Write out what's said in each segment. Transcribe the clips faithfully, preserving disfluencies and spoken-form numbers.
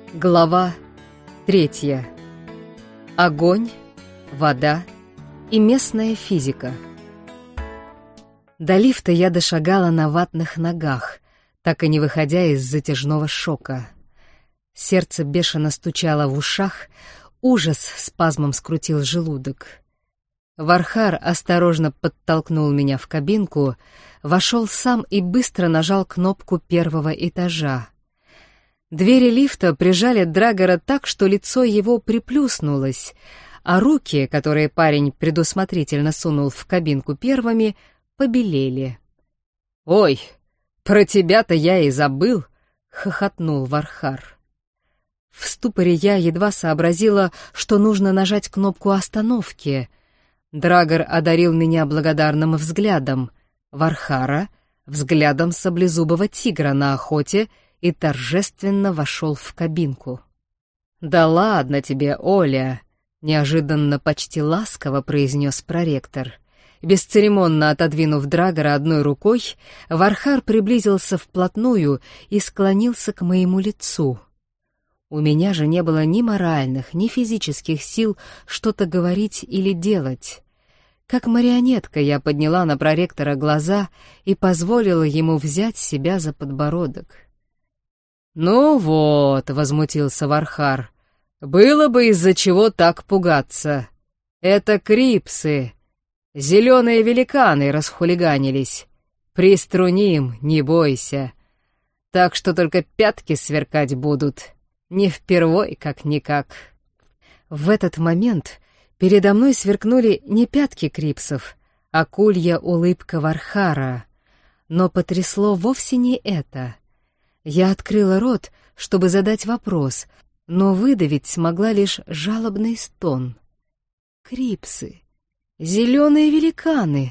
Глава третья. Огонь, вода и местная физика. До лифта я дошагала на ватных ногах, так и не выходя из затяжного шока. Сердце бешено стучало в ушах, ужас спазмом скрутил желудок. Вархар осторожно подтолкнул меня в кабинку, вошел сам и быстро нажал кнопку первого этажа. Двери лифта прижали Драгора так, что лицо его приплюснулось, а руки, которые парень предусмотрительно сунул в кабинку первыми, побелели. «Ой, про тебя-то я и забыл!» — хохотнул Вархар. В ступоре я едва сообразила, что нужно нажать кнопку остановки. Драгор одарил меня благодарным взглядом, Вархара — взглядом саблезубого тигра на охоте, и торжественно вошел в кабинку. «Да ладно тебе, Оля!» — неожиданно почти ласково произнес проректор. Бесцеремонно отодвинув Драгора одной рукой, Вархар приблизился вплотную и склонился к моему лицу. У меня же не было ни моральных, ни физических сил что-то говорить или делать. Как марионетка я подняла на проректора глаза и позволила ему взять себя за подбородок. «Ну вот», — возмутился Вархар, — «было бы из-за чего так пугаться. Это крипсы, зеленые великаны расхулиганились. Приструним, не бойся. Так что только пятки сверкать будут, не впервой как-никак». В этот момент передо мной сверкнули не пятки крипсов, а кулья улыбка Вархара. Но потрясло вовсе не это. Я открыла рот, чтобы задать вопрос, но выдавить смогла лишь жалобный стон. Крипсы, зеленые великаны,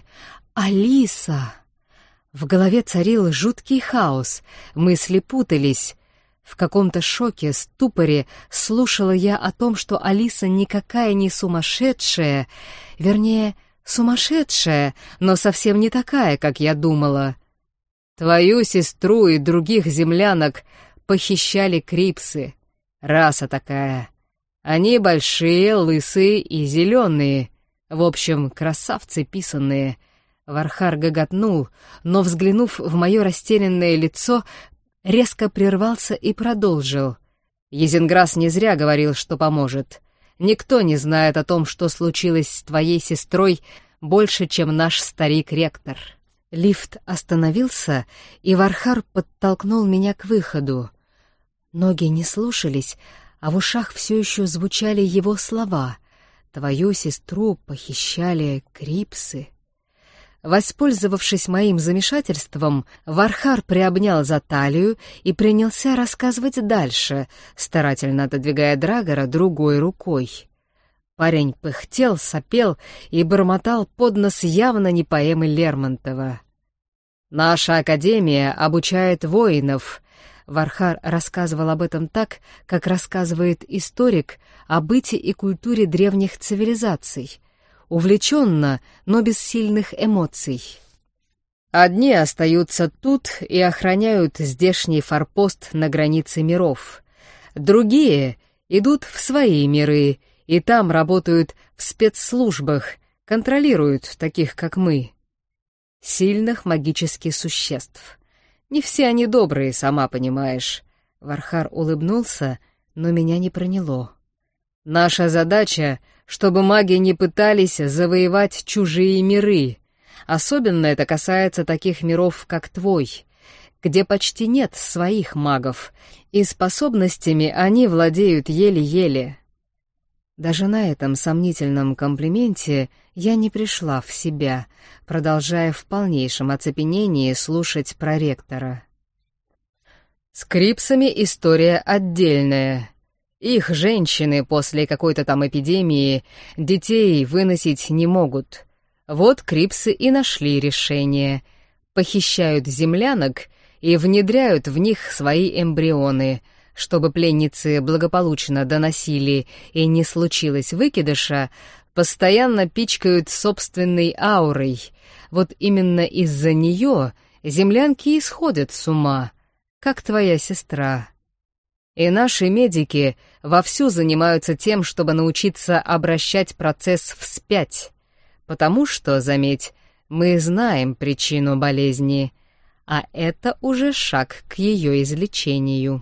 Алиса. В голове царил жуткий хаос, мысли путались. В каком-то шоке, ступоре слушала я о том, что Алиса никакая не сумасшедшая, вернее, сумасшедшая, но совсем не такая, как я думала. Твою сестру и других землянок похищали крипсы. Раса такая. Они большие, лысые и зеленые. В общем, красавцы писанные. Вархар гоготнул, но, взглянув в мое растерянное лицо, резко прервался и продолжил. Езенграс не зря говорил, что поможет. Никто не знает о том, что случилось с твоей сестрой, больше, чем наш старик-ректор. Лифт остановился, и Вархар подтолкнул меня к выходу. Ноги не слушались, а в ушах все еще звучали его слова. «Твою сестру похищали крипсы». Воспользовавшись моим замешательством, Вархар приобнял за талию и принялся рассказывать дальше, старательно отодвигая Драгора другой рукой. Парень пыхтел, сопел и бормотал под нос явно не поэмы Лермонтова. «Наша академия обучает воинов», — Вархар рассказывал об этом так, как рассказывает историк о быте и культуре древних цивилизаций, увлеченно, но без сильных эмоций. «Одни остаются тут и охраняют здешний форпост на границе миров. Другие идут в свои миры и там работают в спецслужбах, контролируют таких, как мы. Сильных магических существ. Не все они добрые, сама понимаешь». Вархар улыбнулся, но меня не проняло. «Наша задача, чтобы маги не пытались завоевать чужие миры. Особенно это касается таких миров, как твой, где почти нет своих магов, и способностями они владеют еле-еле». Даже на этом сомнительном комплименте я не пришла в себя, продолжая в полнейшем оцепенении слушать проректора. «С крипсами история отдельная. Их женщины после какой-то там эпидемии детей выносить не могут. Вот крипсы и нашли решение. Похищают землянок и внедряют в них свои эмбрионы, чтобы пленницы благополучно доносили и не случилось выкидыша, постоянно пичкают собственной аурой. Вот именно из-за нее землянки исходят с ума, как твоя сестра. И наши медики вовсю занимаются тем, чтобы научиться обращать процесс вспять. Потому что, заметь, мы знаем причину болезни, а это уже шаг к ее излечению.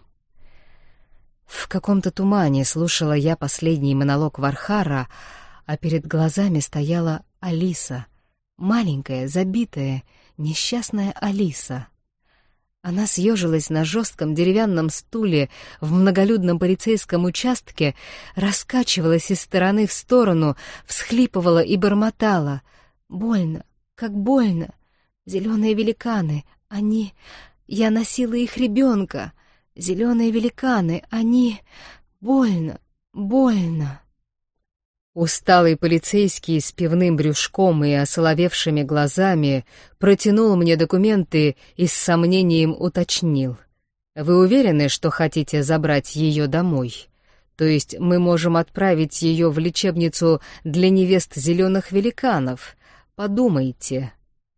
В каком-то тумане слушала я последний монолог Вархара, а перед глазами стояла Алиса, маленькая, забитая, несчастная Алиса. Она съежилась на жестком деревянном стуле в многолюдном полицейском участке, раскачивалась из стороны в сторону, всхлипывала и бормотала. «Больно, как больно! Зеленые великаны, они... Я носила их ребенка! Зеленые великаны, они... Больно, больно!» Усталый полицейский с пивным брюшком и осоловевшими глазами протянул мне документы и с сомнением уточнил. «Вы уверены, что хотите забрать ее домой? То есть мы можем отправить ее в лечебницу для невест зеленых великанов? Подумайте».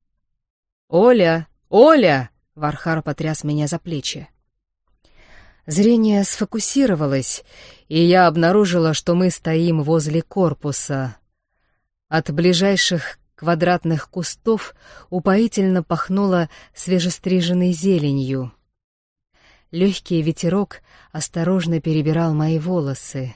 «Оля! Оля!» — Вархар потряс меня за плечи. Зрение сфокусировалось, и я обнаружила, что мы стоим возле корпуса. От ближайших квадратных кустов упоительно пахнуло свежестриженной зеленью. Легкий ветерок осторожно перебирал мои волосы.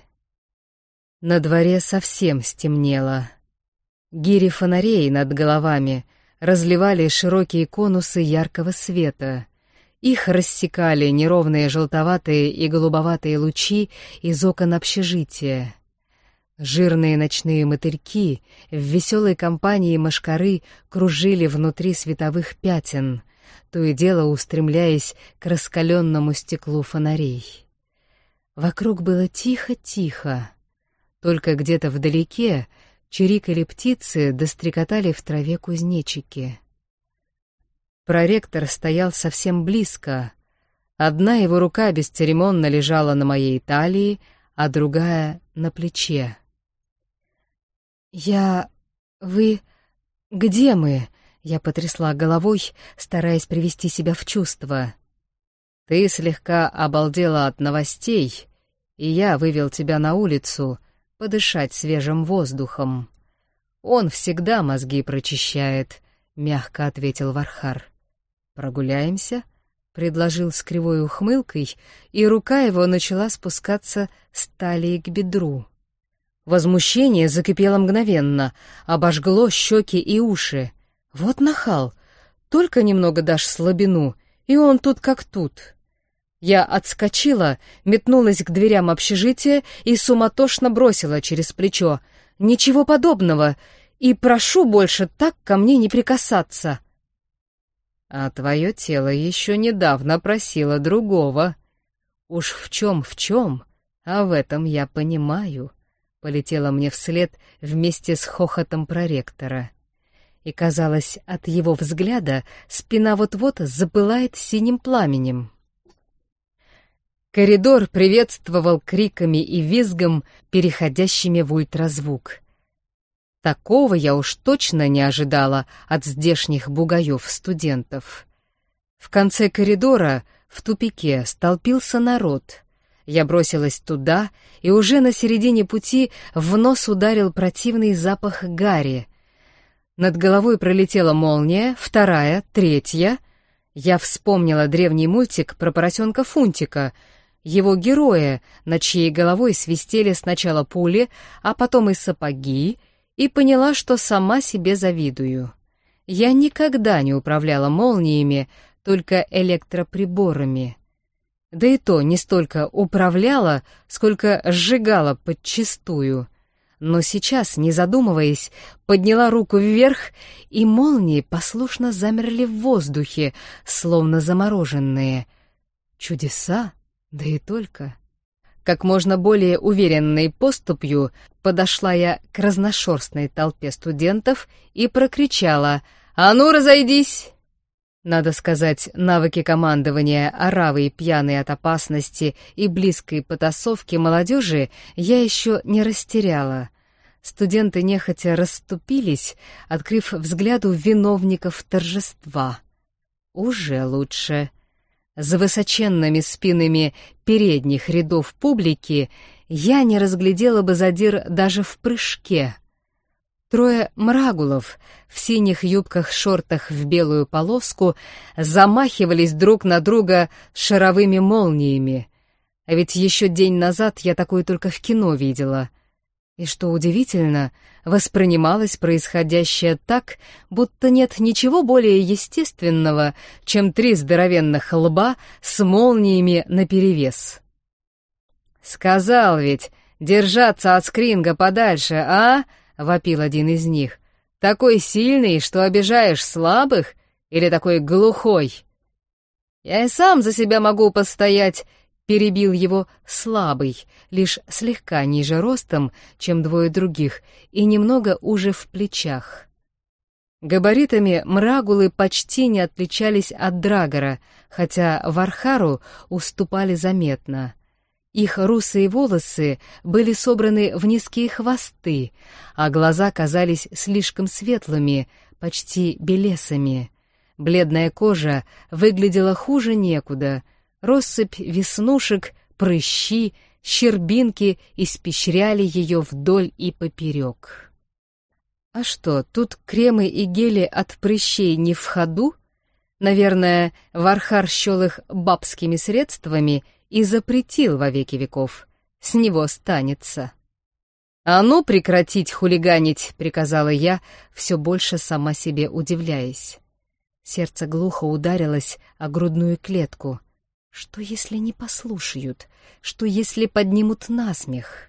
На дворе совсем стемнело. Гири фонарей над головами разливали широкие конусы яркого света. Их рассекали неровные желтоватые и голубоватые лучи из окон общежития. Жирные ночные мотыльки в веселой компании мошкары кружили внутри световых пятен, то и дело устремляясь к раскаленному стеклу фонарей. Вокруг было тихо-тихо. Только где-то вдалеке чирикали птицы да стрекотали в траве кузнечики. Проректор стоял совсем близко. Одна его рука бесцеремонно лежала на моей талии, а другая — на плече. «Я... Вы... Где мы?» — я потрясла головой, стараясь привести себя в чувство. «Ты слегка обалдела от новостей, и я вывел тебя на улицу подышать свежим воздухом. Он всегда мозги прочищает», — мягко ответил Вархар. «Прогуляемся?» — предложил с кривой ухмылкой, и рука его начала спускаться с талии к бедру. Возмущение закипело мгновенно, обожгло щеки и уши. «Вот нахал! Только немного дашь слабину, и он тут как тут!» Я отскочила, метнулась к дверям общежития и суматошно бросила через плечо. «Ничего подобного! И прошу больше так ко мне не прикасаться!» «А твое тело еще недавно просило другого. Уж в чем в чем, а в этом я понимаю», — полетела мне вслед вместе с хохотом проректора. И, казалось, от его взгляда спина вот-вот запылает синим пламенем. Коридор приветствовал криками и визгом, переходящими в ультразвук. Такого я уж точно не ожидала от здешних бугаев-студентов. В конце коридора, в тупике, столпился народ. Я бросилась туда, и уже на середине пути в нос ударил противный запах гари. Над головой пролетела молния, вторая, третья. Я вспомнила древний мультик про поросенка Фунтика, его героя, над чьей головой свистели сначала пули, а потом и сапоги, и поняла, что сама себе завидую. Я никогда не управляла молниями, только электроприборами. Да и то не столько управляла, сколько сжигала подчистую. Но сейчас, не задумываясь, подняла руку вверх, и молнии послушно замерли в воздухе, словно замороженные. Чудеса, да и только. Как можно более уверенной поступью подошла я к разношерстной толпе студентов и прокричала: «А ну, разойдись!» Надо сказать, навыки командования оравой пьяной от опасности и близкой потасовки молодежи я еще не растеряла. Студенты нехотя расступились, открыв взгляду виновников торжества. Уже лучше. За высоченными спинами передних рядов публики я не разглядела бы задир даже в прыжке. Трое мрагулов в синих юбках-шортах в белую полоску замахивались друг на друга шаровыми молниями. А ведь еще день назад я такое только в кино видела. И, что удивительно, воспринималось происходящее так, будто нет ничего более естественного, чем три здоровенных лба с молниями наперевес. «Сказал ведь, держаться от Скринга подальше, а?» — вопил один из них. «Такой сильный, что обижаешь слабых? Или такой глухой?» «Я и сам за себя могу постоять», — перебил его слабый, лишь слегка ниже ростом, чем двое других, и немного уже в плечах. Габаритами мрагулы почти не отличались от драгора, хотя вархару уступали заметно. Их русые волосы были собраны в низкие хвосты, а глаза казались слишком светлыми, почти белесами. Бледная кожа выглядела хуже некуда. Россыпь веснушек, прыщи, щербинки испещряли ее вдоль и поперек. А что, тут кремы и гели от прыщей не в ходу? Наверное, Вархар счел их бабскими средствами и запретил во веки веков. С него станется. «А ну, прекратить хулиганить!» — приказала я, все больше сама себе удивляясь. Сердце глухо ударилось о грудную клетку. Что, если не послушают? Что, если поднимут насмех?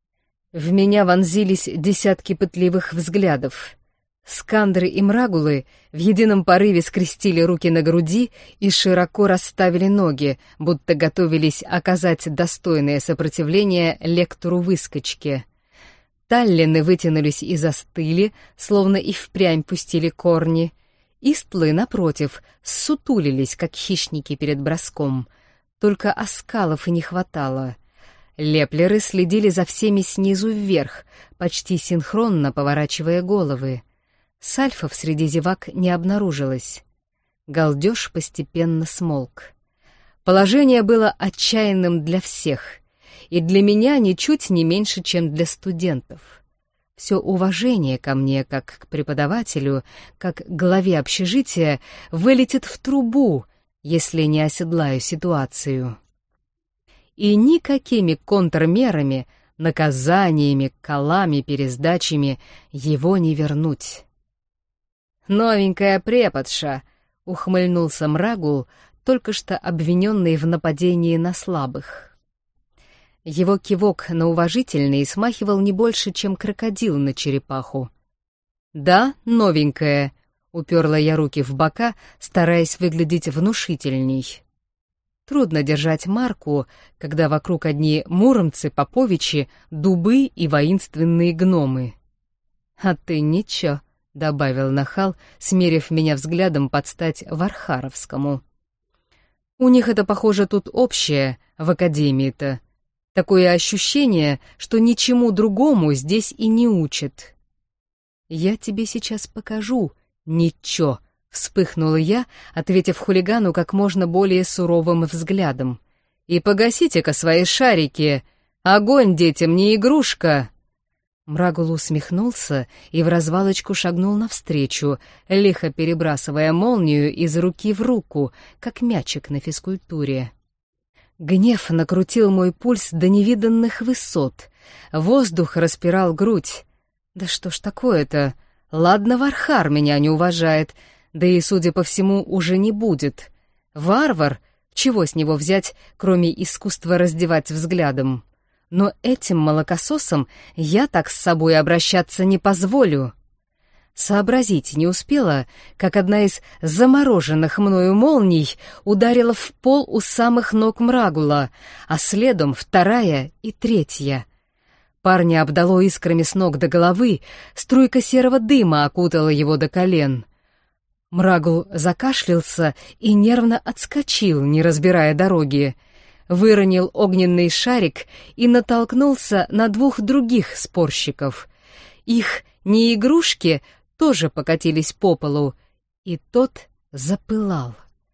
В меня вонзились десятки пытливых взглядов. Скандры и мрагулы в едином порыве скрестили руки на груди и широко расставили ноги, будто готовились оказать достойное сопротивление лектору-выскочке. Таллины вытянулись и застыли, словно и впрямь пустили корни. Истлы, напротив, ссутулились, как хищники перед броском. Только оскалов и не хватало. Леплеры следили за всеми снизу вверх, почти синхронно поворачивая головы. Сальфов среди зевак не обнаружилось. Галдеж постепенно смолк. Положение было отчаянным для всех, и для меня ничуть не меньше, чем для студентов. Все уважение ко мне, как к преподавателю, как к главе общежития, вылетит в трубу, если не оседлаю ситуацию. И никакими контрмерами, наказаниями, колами, пересдачами его не вернуть. «Новенькая преподша», — ухмыльнулся мрагул, только что обвиненный в нападении на слабых. Его кивок на уважительный смахивал не больше, чем крокодил на черепаху. «Да, новенькая», — уперла я руки в бока, стараясь выглядеть внушительней. Трудно держать марку, когда вокруг одни муромцы, поповичи, дубы и воинственные гномы. «А ты ничего», — добавил нахал, смерив меня взглядом под стать вархаровскому. «У них это, похоже, тут общее, в академии-то. Такое ощущение, что ничему другому здесь и не учат». «Я тебе сейчас покажу, ничего», — вспыхнула я, ответив хулигану как можно более суровым взглядом. «И погасите-ка свои шарики! Огонь детям не игрушка!» Мрагул усмехнулся и в развалочку шагнул навстречу, лихо перебрасывая молнию из руки в руку, как мячик на физкультуре. Гнев накрутил мой пульс до невиданных высот. Воздух распирал грудь. Да что ж такое-то? Ладно, Вархар меня не уважает, да и, судя по всему, уже не будет. Варвар? Чего с него взять, кроме искусства раздевать взглядом? Но этим молокососам я так с собой обращаться не позволю. Сообразить не успела, как одна из замороженных мною молний ударила в пол у самых ног мрагула, а следом вторая и третья. Парня обдало искрами с ног до головы, струйка серого дыма окутала его до колен. Мрагул закашлялся и нервно отскочил, не разбирая дороги. Выронил огненный шарик и натолкнулся на двух других спорщиков. Их не игрушки тоже покатились по полу, и тот запылал.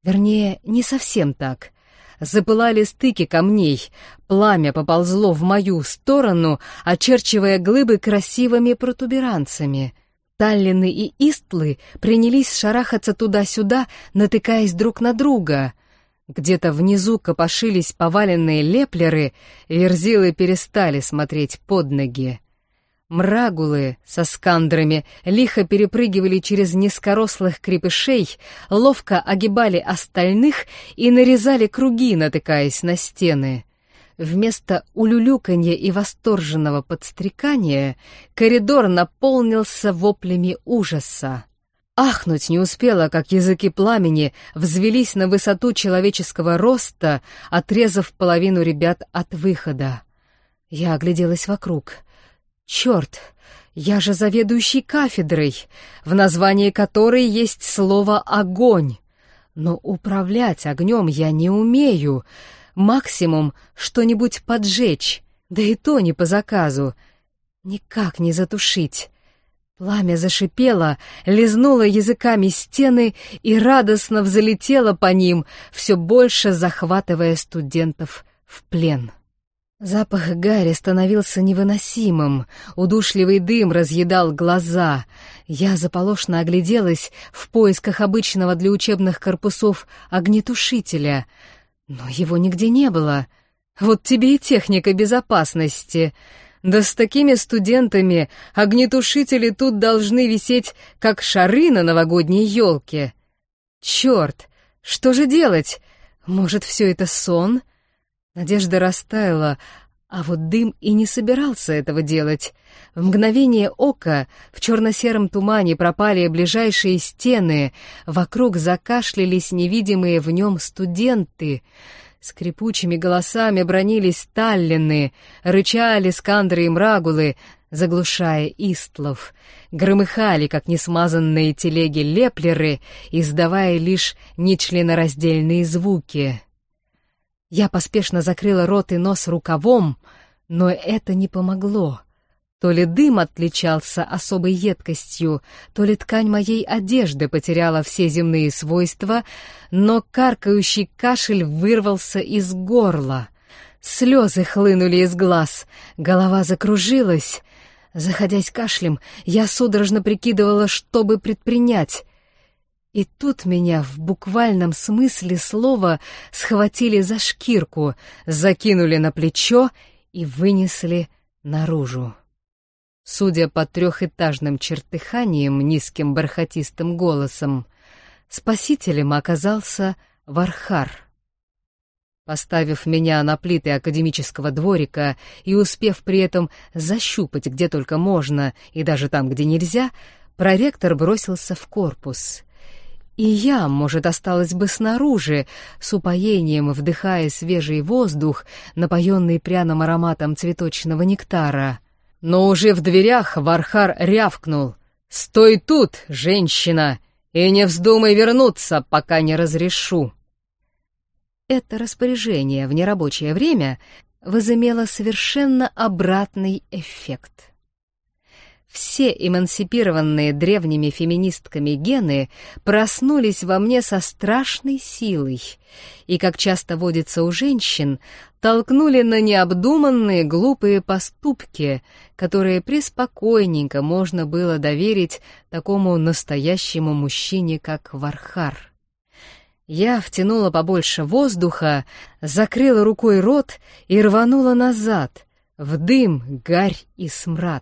Вернее, не совсем так. Запылали стыки камней, пламя поползло в мою сторону, очерчивая глыбы красивыми протуберанцами. Таллины и Истлы принялись шарахаться туда-сюда, натыкаясь друг на друга. Где-то внизу копошились поваленные леплеры, верзилы перестали смотреть под ноги. Мрагулы со скандрами лихо перепрыгивали через низкорослых крепышей, ловко огибали остальных и нарезали круги, натыкаясь на стены. Вместо улюлюканья и восторженного подстрекания коридор наполнился воплями ужаса. Ахнуть не успела, как языки пламени взвелись на высоту человеческого роста, отрезав половину ребят от выхода. Я огляделась вокруг. Черт, я же заведующий кафедрой, в названии которой есть слово «огонь». Но управлять огнем я не умею. Максимум что-нибудь поджечь, да и то не по заказу. Никак не затушить. Пламя зашипело, лизнуло языками стены и радостно взлетело по ним, все больше захватывая студентов в плен. Запах гари становился невыносимым, удушливый дым разъедал глаза. Я заполошно огляделась в поисках обычного для учебных корпусов огнетушителя, но его нигде не было. Вот тебе и техника безопасности. Да с такими студентами огнетушители тут должны висеть, как шары на новогодней елке. Черт, что же делать? Может, все это сон? Надежда растаяла, а вот дым и не собирался этого делать. В мгновение ока в черно-сером тумане пропали ближайшие стены, вокруг закашлялись невидимые в нем студенты. Скрипучими голосами бранились таллины, рычали скандры и мрагулы, заглушая истлов, громыхали, как несмазанные телеги леплеры, издавая лишь нечленораздельные звуки. Я поспешно закрыла рот и нос рукавом, но это не помогло. То ли дым отличался особой едкостью, то ли ткань моей одежды потеряла все земные свойства, но каркающий кашель вырвался из горла. Слезы хлынули из глаз, голова закружилась. Заходясь кашлем, я судорожно прикидывала, что бы предпринять. И тут меня в буквальном смысле слова схватили за шкирку, закинули на плечо и вынесли наружу. Судя по трехэтажным чертыханиям низким бархатистым голосом, спасителем оказался Вархар. Поставив меня на плиты академического дворика и успев при этом защупать где только можно и даже там, где нельзя, проректор бросился в корпус. И я, может, осталась бы снаружи, с упоением вдыхая свежий воздух, напоенный пряным ароматом цветочного нектара. Но уже в дверях Вархар рявкнул: «Стой тут, женщина, и не вздумай вернуться, пока не разрешу!» Это распоряжение в нерабочее время возымело совершенно обратный эффект. Все эмансипированные древними феминистками гены проснулись во мне со страшной силой и, как часто водится у женщин, толкнули на необдуманные глупые поступки, которые преспокойненько можно было доверить такому настоящему мужчине, как Вархар. Я втянула побольше воздуха, закрыла рукой рот и рванула назад, в дым, гарь и смрад.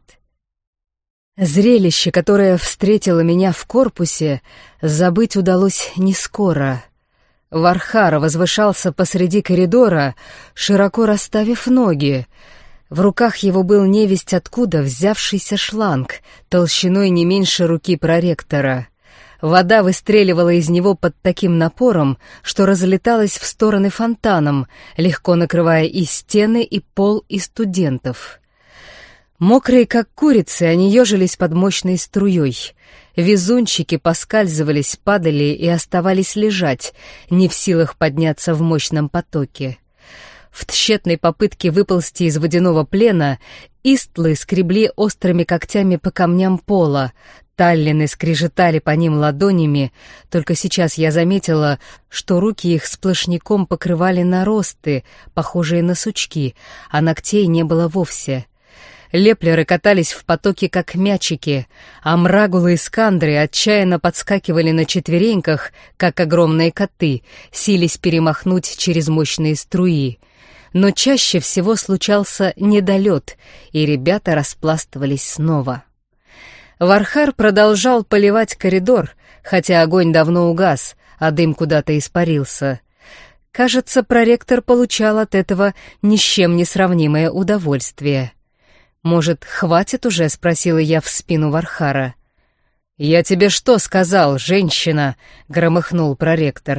Зрелище, которое встретило меня в корпусе, забыть удалось не скоро. Вархар возвышался посреди коридора, широко расставив ноги. В руках его был невесть откуда взявшийся шланг, толщиной не меньше руки проректора. Вода выстреливала из него под таким напором, что разлеталась в стороны фонтаном, легко накрывая и стены, и пол, и студентов. Мокрые, как курицы, они ежились под мощной струей. Везунчики поскальзывались, падали и оставались лежать, не в силах подняться в мощном потоке. В тщетной попытке выползти из водяного плена истлы скребли острыми когтями по камням пола, Таллины скрежетали по ним ладонями, только сейчас я заметила, что руки их сплошняком покрывали наросты, похожие на сучки, а ногтей не было вовсе. Леплеры катались в потоке, как мячики, а мрагулы и скандры отчаянно подскакивали на четвереньках, как огромные коты, сились перемахнуть через мощные струи. Но чаще всего случался недолет, и ребята распластывались снова. Вархар продолжал поливать коридор, хотя огонь давно угас, а дым куда-то испарился. Кажется, проректор получал от этого ни с чем не сравнимое удовольствие. «Может, хватит уже?» — спросила я в спину Вархара. «Я тебе что сказал, женщина?» — громыхнул проректор.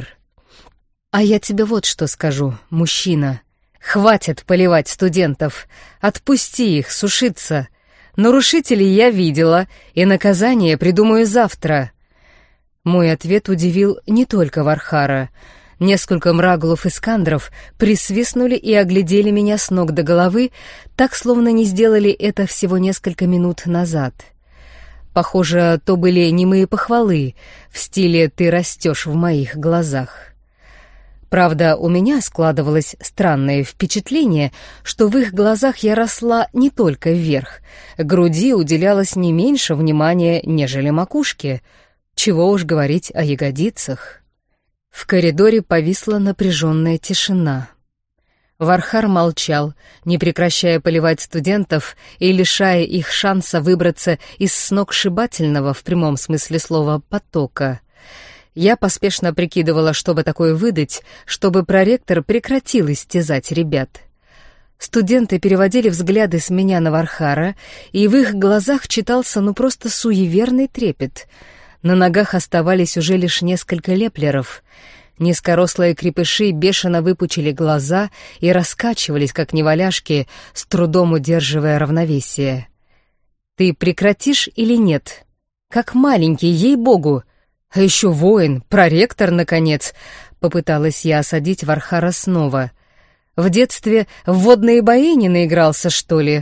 «А я тебе вот что скажу, мужчина. Хватит поливать студентов. Отпусти их сушиться. Нарушителей я видела, и наказание придумаю завтра». Мой ответ удивил не только Вархара. Несколько мрагулов и скандров присвистнули и оглядели меня с ног до головы, так, словно не сделали это всего несколько минут назад. Похоже, то были немые похвалы, в стиле «ты растешь в моих глазах». Правда, у меня складывалось странное впечатление, что в их глазах я росла не только вверх, груди уделялось не меньше внимания, нежели макушке, чего уж говорить о ягодицах. В коридоре повисла напряженная тишина. Вархар молчал, не прекращая поливать студентов и лишая их шанса выбраться из сногсшибательного, в прямом смысле слова, потока. Я поспешно прикидывала, чтобы такое выдать, чтобы проректор прекратил истязать ребят. Студенты переводили взгляды с меня на Вархара, и в их глазах читался ну просто суеверный трепет. На ногах оставались уже лишь несколько леплеров. Низкорослые крепыши бешено выпучили глаза и раскачивались, как неваляшки, с трудом удерживая равновесие. «Ты прекратишь или нет? Как маленький, ей-богу! А еще воин, проректор, наконец!» — попыталась я осадить Вархара снова. «В детстве в водные бои не наигрался, что ли?»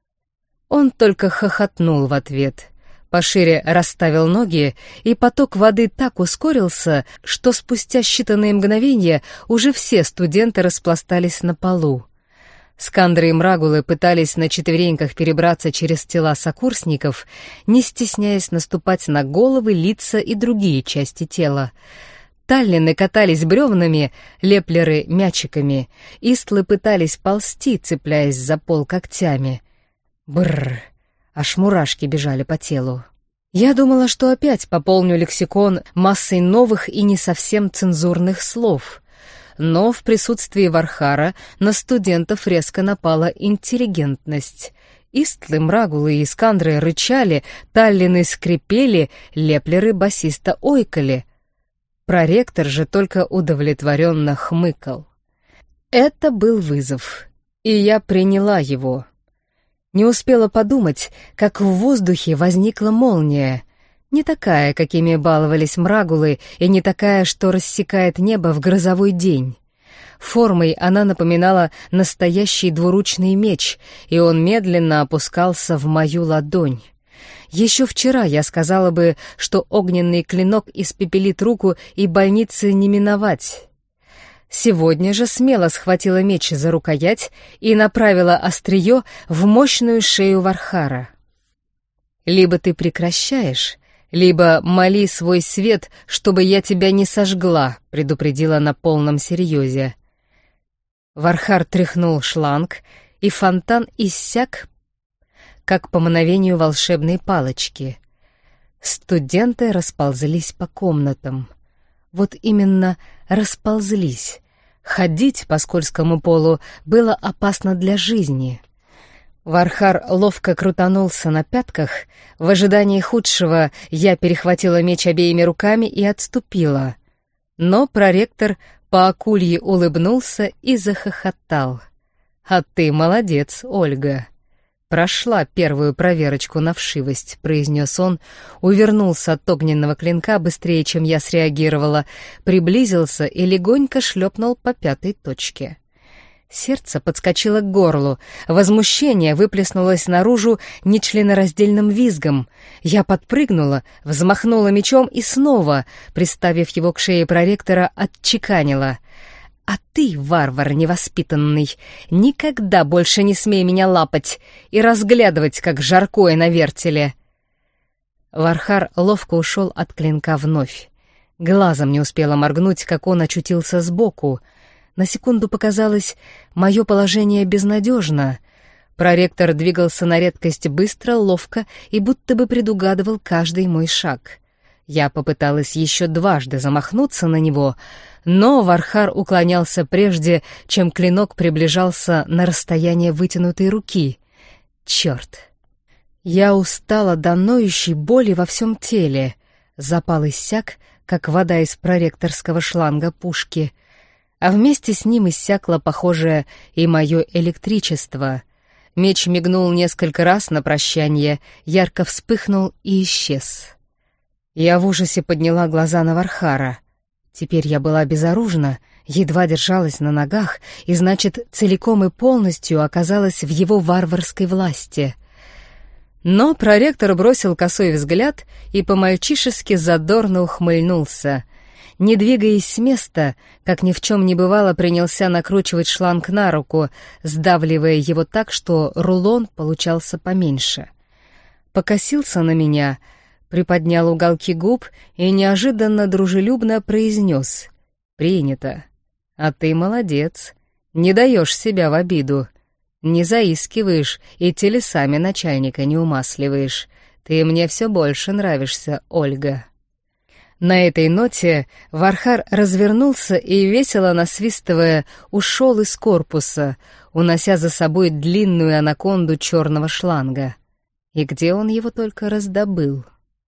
Он только хохотнул в ответ. Пошире расставил ноги, и поток воды так ускорился, что спустя считанные мгновения уже все студенты распластались на полу. Скандры и мрагулы пытались на четвереньках перебраться через тела сокурсников, не стесняясь наступать на головы, лица и другие части тела. Таллины катались бревнами, леплеры — мячиками, истлы пытались ползти, цепляясь за пол когтями. Бррр! Аж мурашки бежали по телу. Я думала, что опять пополню лексикон массой новых и не совсем цензурных слов. Но в присутствии Вархара на студентов резко напала интеллигентность. Истлы, мрагулы и искандры рычали, таллины скрипели, леплеры басиста ойкали. Проректор же только удовлетворенно хмыкал. Это был вызов, и я приняла его. Не успела подумать, как в воздухе возникла молния. Не такая, какими баловались мрагулы, и не такая, что рассекает небо в грозовой день. Формой она напоминала настоящий двуручный меч, и он медленно опускался в мою ладонь. Еще вчера я сказала бы, что огненный клинок испепелит руку, и больницы не миновать. Сегодня же смело схватила меч за рукоять и направила острие в мощную шею Вархара. «Либо ты прекращаешь, либо моли свой свет, чтобы я тебя не сожгла», — предупредила на полном серьезе. Вархар тряхнул шланг, и фонтан иссяк, как по мановению волшебной палочки. Студенты расползлись по комнатам. Вот именно расползлись. Ходить по скользкому полу было опасно для жизни. Вархар ловко крутанулся на пятках. В ожидании худшего я перехватила меч обеими руками и отступила. Но проректор по акульи улыбнулся и захохотал. «А ты молодец, Ольга. Прошла первую проверочку на вшивость», — произнес он, увернулся от огненного клинка быстрее, чем я среагировала, приблизился и легонько шлепнул по пятой точке. Сердце подскочило к горлу, возмущение выплеснулось наружу нечленораздельным визгом. Я подпрыгнула, взмахнула мечом и снова, приставив его к шее проректора, отчеканила: «А ты, варвар невоспитанный, никогда больше не смей меня лапать и разглядывать, как жаркое на вертеле!» Вархар ловко ушел от клинка вновь. Глазом не успела моргнуть, как он очутился сбоку. На секунду показалось, мое положение безнадежно. Проректор двигался на редкость быстро, ловко и будто бы предугадывал каждый мой шаг. Я попыталась еще дважды замахнуться на него, но Вархар уклонялся прежде, чем клинок приближался на расстояние вытянутой руки. Черт! Я устала до ноющей боли во всем теле. Запал иссяк, как вода из проректорского шланга пушки, а вместе с ним иссякло, похоже, и мое электричество. Меч мигнул несколько раз на прощание, ярко вспыхнул и исчез. Я в ужасе подняла глаза на Вархара. Теперь я была безоружна, едва держалась на ногах и, значит, целиком и полностью оказалась в его варварской власти. Но проректор бросил косой взгляд и по-мальчишески задорно ухмыльнулся. Не двигаясь с места, как ни в чем не бывало, принялся накручивать шланг на руку, сдавливая его так, что рулон получался поменьше. Покосился на меня, приподнял уголки губ и неожиданно дружелюбно произнес: «Принято. А ты молодец. Не даешь себя в обиду. Не заискиваешь и телесами начальника не умасливаешь. Ты мне все больше нравишься, Ольга». На этой ноте Вархар развернулся и, весело насвистывая, ушел из корпуса, унося за собой длинную анаконду черного шланга. И где он его только раздобыл?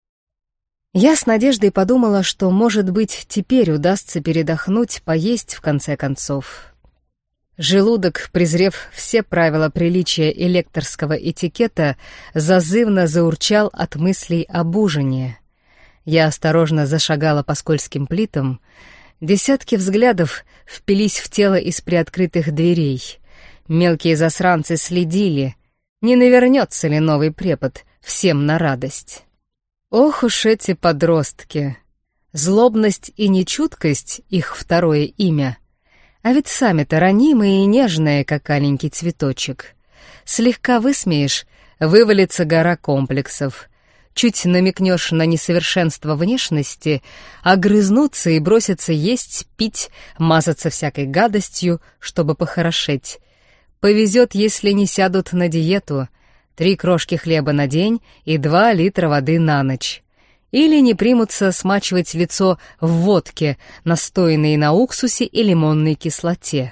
Я с надеждой подумала, что, может быть, теперь удастся передохнуть, поесть в конце концов. Желудок, презрев все правила приличия и лекторского этикета, зазывно заурчал от мыслей об ужине. Я осторожно зашагала по скользким плитам. Десятки взглядов впились в тело из приоткрытых дверей. Мелкие засранцы следили, не навернется ли новый препод, всем на радость. Ох уж эти подростки! Злобность и нечуткость — их второе имя. А ведь сами-то ранимые и нежные, как аленький цветочек. Слегка высмеешь — вывалится гора комплексов. Чуть намекнешь на несовершенство внешности, огрызнутся и бросятся есть, пить, мазаться всякой гадостью, чтобы похорошеть. Повезет, если не сядут на диету. Три крошки хлеба на день и два литра воды на ночь. Или не примутся смачивать лицо в водке, настоянной на уксусе и лимонной кислоте.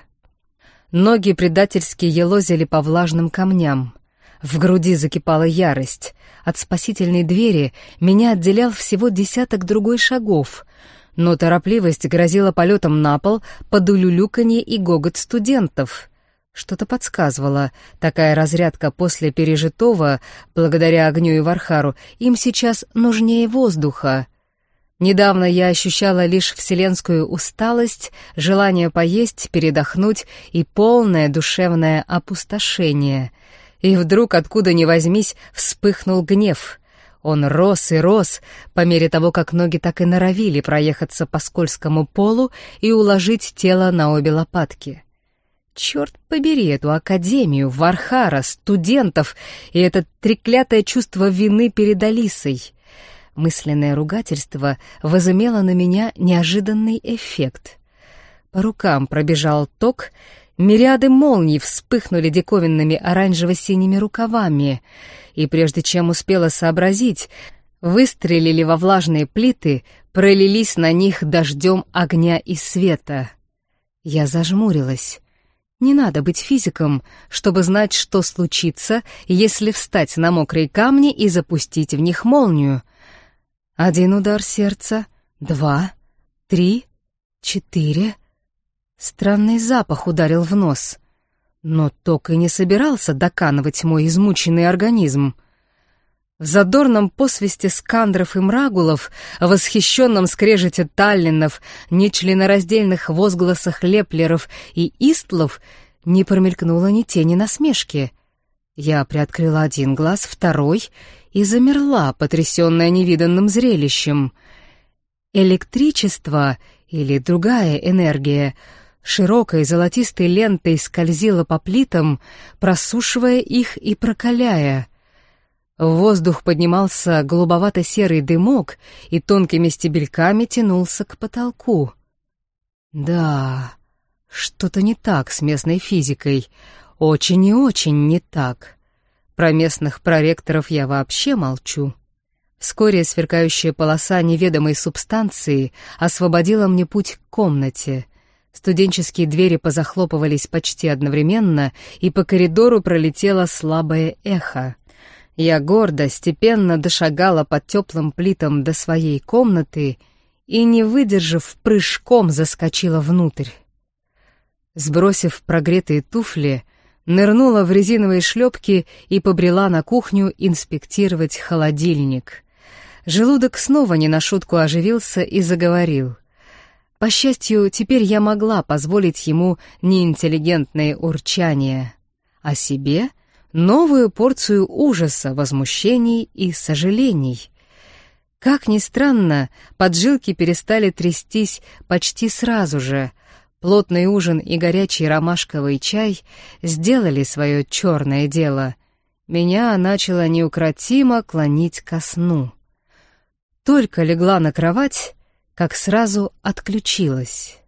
Ноги предательски елозили по влажным камням. В груди закипала ярость. От спасительной двери меня отделял всего десяток другой шагов, но торопливость грозила полетом на пол под улюлюканье и гогот студентов. Что-то подсказывало, такая разрядка после пережитого, благодаря огню и Вархару, им сейчас нужнее воздуха. Недавно я ощущала лишь вселенскую усталость, желание поесть, передохнуть и полное душевное опустошение. И вдруг, откуда ни возьмись, вспыхнул гнев. Он рос и рос, по мере того, как ноги так и норовили проехаться по скользкому полу и уложить тело на обе лопатки. Черт побери эту академию, Вархара, студентов и это треклятое чувство вины перед Алисой. Мысленное ругательство возымело на меня неожиданный эффект. По рукам пробежал ток, мириады молний вспыхнули диковинными оранжево-синими рукавами, и прежде чем успела сообразить, выстрелили во влажные плиты, пролились на них дождем огня и света. Я зажмурилась. Не надо быть физиком, чтобы знать, что случится, если встать на мокрые камни и запустить в них молнию. Один удар сердца, два, три, четыре... Странный запах ударил в нос, но ток и не собирался доканывать мой измученный организм. В задорном посвисте скандров и мрагулов, в восхищенном скрежете таллинов, нечленораздельных возгласах леплеров и истлов не промелькнуло ни тени насмешки. Я приоткрыла один глаз, второй, и замерла, потрясённая невиданным зрелищем. Электричество или другая энергия широкой золотистой лентой скользила по плитам, просушивая их и прокаляя. В воздух поднимался голубовато-серый дымок и тонкими стебельками тянулся к потолку. Да, что-то не так с местной физикой. Очень и очень не так. Про местных проректоров я вообще молчу. Вскоре сверкающая полоса неведомой субстанции освободила мне путь к комнате. Студенческие двери позахлопывались почти одновременно, и по коридору пролетело слабое эхо. Я гордо, степенно дошагала по теплым плитам до своей комнаты и, не выдержав, прыжком заскочила внутрь. Сбросив прогретые туфли, нырнула в резиновые шлепки и побрела на кухню инспектировать холодильник. Желудок снова не на шутку оживился и заговорил. По счастью, теперь я могла позволить ему неинтеллигентные урчания. О себе — новую порцию ужаса, возмущений и сожалений. Как ни странно, поджилки перестали трястись почти сразу же. Плотный ужин и горячий ромашковый чай сделали свое черное дело. Меня начало неукротимо клонить ко сну. Только легла на кровать, как сразу отключилась.